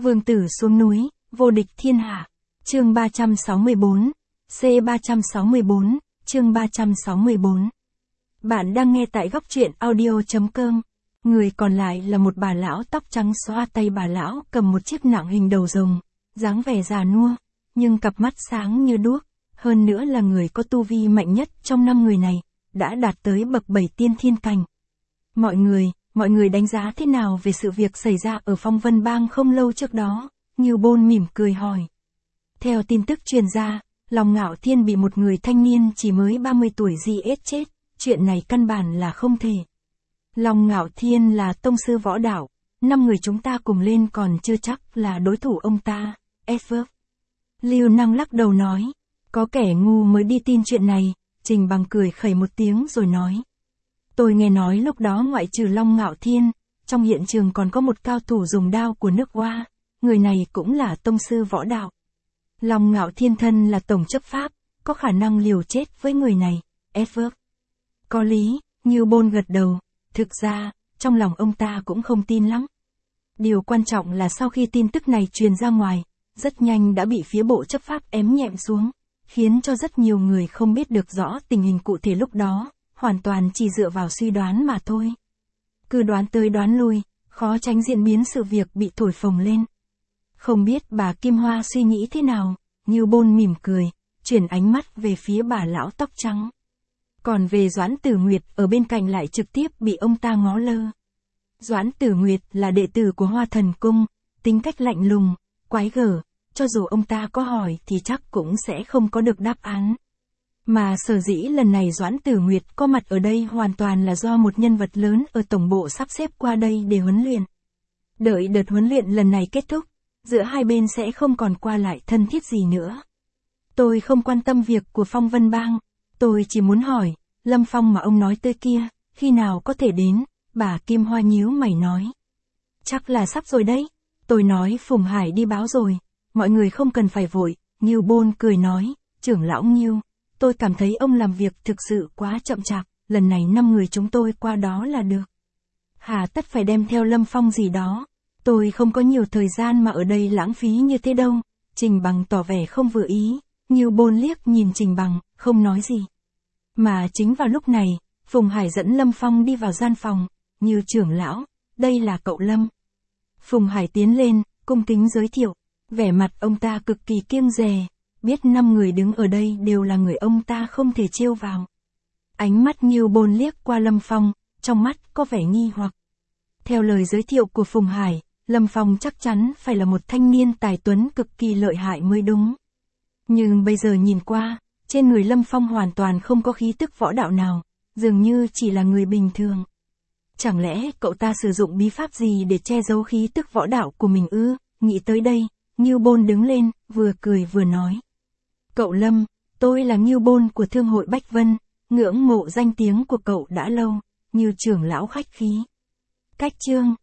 Vương tử xuống núi, vô địch thiên hạ. Chương 364, C364, chương 364. Bạn đang nghe tại góc truyện audio.com. Người còn lại là một bà lão tóc trắng xõa, tay bà lão cầm một chiếc nạng hình đầu rồng, dáng vẻ già nua, nhưng cặp mắt sáng như đuốc, hơn nữa là người có tu vi mạnh nhất trong 5 người này, đã đạt tới bậc 7 tiên thiên cảnh. Mọi người đánh giá thế nào về sự việc xảy ra ở Phong Vân Bang không lâu trước đó? Ngưu Bôn mỉm cười hỏi. Theo tin tức truyền ra, Long Ngạo Thiên bị một người thanh niên chỉ mới 30 tuổi giết chết, chuyện này căn bản là không thể. Long Ngạo Thiên là tông sư võ đạo, 5 người chúng ta cùng lên còn chưa chắc là đối thủ ông ta. Lưu Năng lắc đầu nói, có kẻ ngu mới đi tin chuyện này. Trình Bằng cười khẩy một tiếng rồi nói. Tôi nghe nói lúc đó ngoại trừ Long Ngạo Thiên, trong hiện trường còn có một cao thủ dùng đao của nước Hoa, người này cũng là tông sư võ đạo. Long Ngạo Thiên thân là tổng chấp pháp, có khả năng liều chết với người này. Có lý, Ngưu Bôn gật đầu, thực ra, trong lòng ông ta cũng không tin lắm. Điều quan trọng là sau khi tin tức này truyền ra ngoài, rất nhanh đã bị phía bộ chấp pháp ém nhẹm xuống, khiến cho rất nhiều người không biết được rõ tình hình cụ thể lúc đó, hoàn toàn chỉ dựa vào suy đoán mà thôi. Cứ đoán tới đoán lui, khó tránh diễn biến sự việc bị thổi phồng lên. Không biết bà Kim Hoa suy nghĩ thế nào, Ngưu Bôn mỉm cười, chuyển ánh mắt về phía bà lão tóc trắng. Còn về Doãn Tử Nguyệt ở bên cạnh lại trực tiếp bị ông ta ngó lơ. Doãn Tử Nguyệt là đệ tử của Hoa Thần Cung, tính cách lạnh lùng, quái gở, cho dù ông ta có hỏi thì chắc cũng sẽ không có được đáp án. Mà sở dĩ lần này Doãn Tử Nguyệt có mặt ở đây hoàn toàn là do một nhân vật lớn ở tổng bộ sắp xếp qua đây để huấn luyện. Đợi đợt huấn luyện lần này kết thúc, giữa hai bên sẽ không còn qua lại thân thiết gì nữa. Tôi không quan tâm việc của Phong Vân Bang, tôi chỉ muốn hỏi, Lâm Phong mà ông nói tới kia, khi nào có thể đến? Bà Kim Hoa nhíu mày nói. Chắc là sắp rồi đấy, tôi nói Phùng Hải đi báo rồi, mọi người không cần phải vội. Ngưu Bôn cười nói, trưởng lão Ngưu, tôi cảm thấy ông làm việc thực sự quá chậm chạp, lần này 5 người chúng tôi qua đó là được. Hà tất phải đem theo Lâm Phong gì đó, tôi không có nhiều thời gian mà ở đây lãng phí như thế đâu. Trình Bằng tỏ vẻ không vừa ý, Ngưu Bôn liếc nhìn Trình Bằng, không nói gì. Mà chính vào lúc này, Phùng Hải dẫn Lâm Phong đi vào gian phòng, Ngưu trưởng lão, đây là cậu Lâm. Phùng Hải tiến lên, cung kính giới thiệu, vẻ mặt ông ta cực kỳ kiêng dè, biết 5 người đứng ở đây đều là người ông ta không thể trêu vào. Ánh mắt Ngưu Bôn liếc qua Lâm Phong, trong mắt có vẻ nghi hoặc. Theo lời giới thiệu của Phùng Hải, Lâm Phong chắc chắn phải là một thanh niên tài tuấn cực kỳ lợi hại mới đúng. Nhưng bây giờ nhìn qua, trên người Lâm Phong hoàn toàn không có khí tức võ đạo nào, dường như chỉ là người bình thường. Chẳng lẽ cậu ta sử dụng bí pháp gì để che giấu khí tức võ đạo của mình ư? Nghĩ tới đây, Ngưu Bôn đứng lên, vừa cười vừa nói. Cậu Lâm, tôi là Ngưu Bôn của Thương hội Bách Vân, ngưỡng mộ danh tiếng của cậu đã lâu, Ngưu trưởng lão khách khí. Cách chương